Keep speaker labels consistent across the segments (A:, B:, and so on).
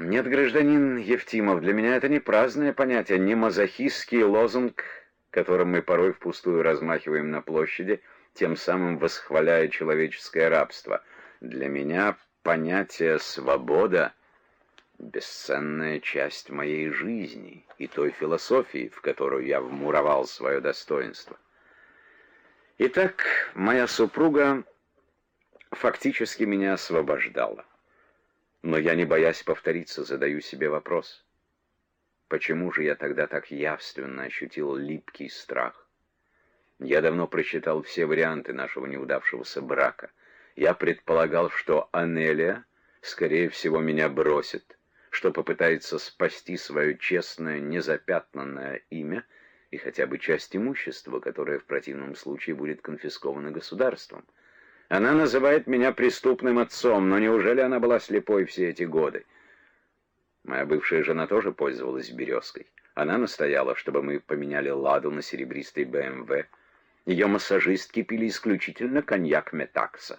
A: Нет, гражданин Евтимов, для меня это не праздное понятие, не мазохистский лозунг, которым мы порой впустую размахиваем на площади, тем самым восхваляя человеческое рабство. Для меня понятие «свобода» — бесценная часть моей жизни и той философии, в которую я вмуровал свое достоинство. Итак, моя супруга фактически меня освобождала. Но я, не боясь повториться, задаю себе вопрос. Почему же я тогда так явственно ощутил липкий страх? Я давно просчитал все варианты нашего неудавшегося брака. Я предполагал, что Анелия, скорее всего, меня бросит, что попытается спасти свое честное, незапятнанное имя и хотя бы часть имущества, которое в противном случае будет конфисковано государством. Она называет меня преступным отцом, но неужели она была слепой все эти годы? Моя бывшая жена тоже пользовалась березкой. Она настояла, чтобы мы поменяли ладу на серебристый БМВ. Ее массажистки пили исключительно коньяк Метакса.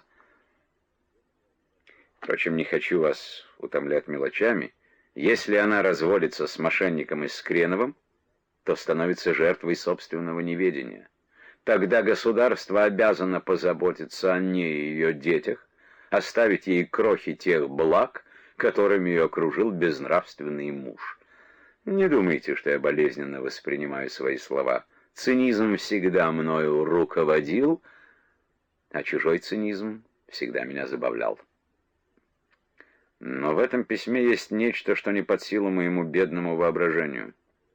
A: Впрочем, не хочу вас утомлять мелочами. Если она разводится с мошенником Искреновым, то становится жертвой собственного неведения. Тогда государство обязано позаботиться о ней и ее детях, оставить ей крохи тех благ, которыми ее окружил безнравственный муж. Не думайте, что я болезненно воспринимаю свои слова. Цинизм всегда мною руководил, а чужой цинизм всегда меня забавлял. Но в этом письме есть нечто, что не под силу моему бедному воображению.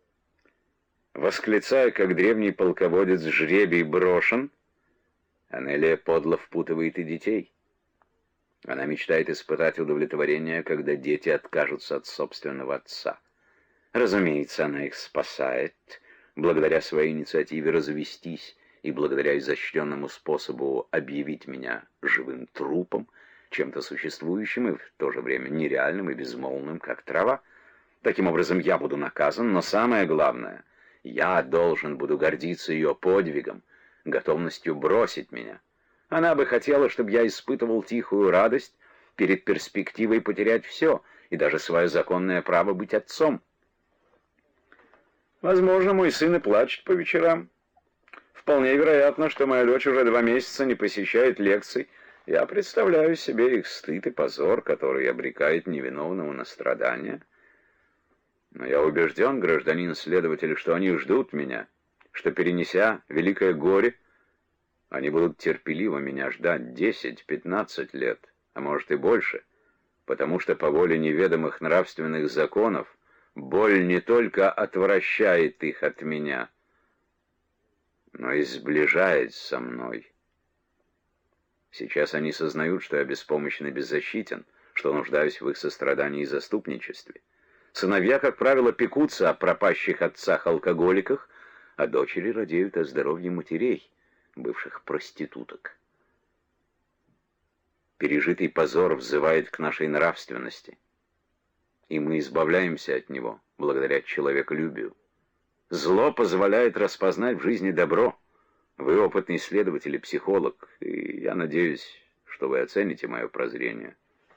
A: Восклицая, как древний полководец, «жребий брошен», Анелия подло впутывает и детей. Она мечтает испытать удовлетворение, когда дети откажутся от собственного отца. Разумеется, она их спасает, благодаря своей инициативе развестись и благодаря изощренному способу объявить меня живым трупом, чем-то существующим и в то же время нереальным и безмолвным, как трава. Таким образом, я буду наказан, но самое главное — я должен буду гордиться ее подвигом, готовностью бросить меня. Она бы хотела, чтобы я испытывал тихую радость перед перспективой потерять все, и даже свое законное право быть отцом. Возможно, мой сын и плачет по вечерам. Вполне вероятно, что моя дочь уже 2 месяца не посещает лекций. Я представляю себе их стыд и позор, который обрекает невиновного на страдания. Но я убежден, гражданин-следователь, что они ждут меня, что, перенеся великое горе, они будут терпеливо меня ждать 10-15 лет, а может и больше, потому что по воле неведомых нравственных законов боль не только отвращает их от меня, но и сближает со мной. Сейчас они сознают, что я беспомощен и беззащитен, что нуждаюсь в их сострадании и заступничестве. Сыновья, как правило, пекутся о пропащих отцах-алкоголиках, а дочери радеют о здоровье матерей, бывших проституток. Пережитый позор взывает к нашей нравственности, и мы избавляемся от него благодаря человеколюбию. Зло позволяет распознать в жизни добро. Вы опытный исследователь и психолог, и я надеюсь, что вы оцените мое прозрение.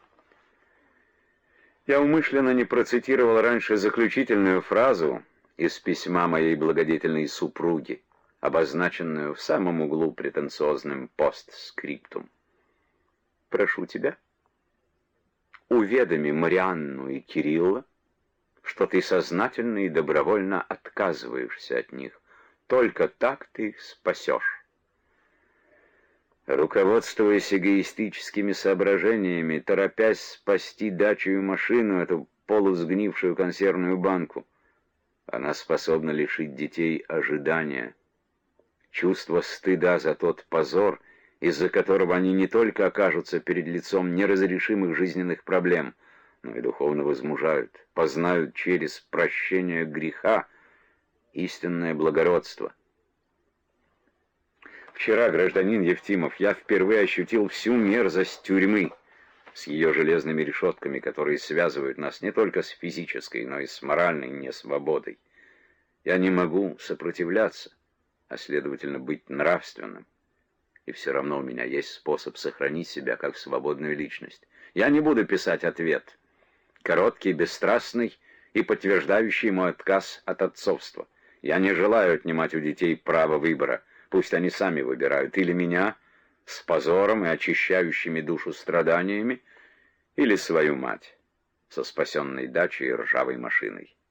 A: Я умышленно не процитировал раньше заключительную фразу из письма моей благодетельной супруги, обозначенную в самом углу претенциозным постскриптум. Прошу тебя, уведоми Марианну и Кирилла, что ты сознательно и добровольно отказываешься от них. Только так ты их спасешь. Руководствуясь эгоистическими соображениями, торопясь спасти дачу и машину, эту полусгнившую консервную банку, она способна лишить детей ожидания, чувства стыда за тот позор, из-за которого они не только окажутся перед лицом неразрешимых жизненных проблем, но и духовно возмужают, познают через прощение греха истинное благородство. Вчера, гражданин Евтимов, я впервые ощутил всю мерзость тюрьмы с ее железными решетками, которые связывают нас не только с физической, но и с моральной несвободой. Я не могу сопротивляться, а следовательно быть нравственным. И все равно у меня есть способ сохранить себя как свободную личность. Я не буду писать ответ. короткий, бесстрастный и подтверждающий мой отказ от отцовства. Я не желаю отнимать у детей право выбора. Пусть они сами выбирают или меня с позором и очищающими душу страданиями, или свою мать со спасенной дачей и ржавой машиной.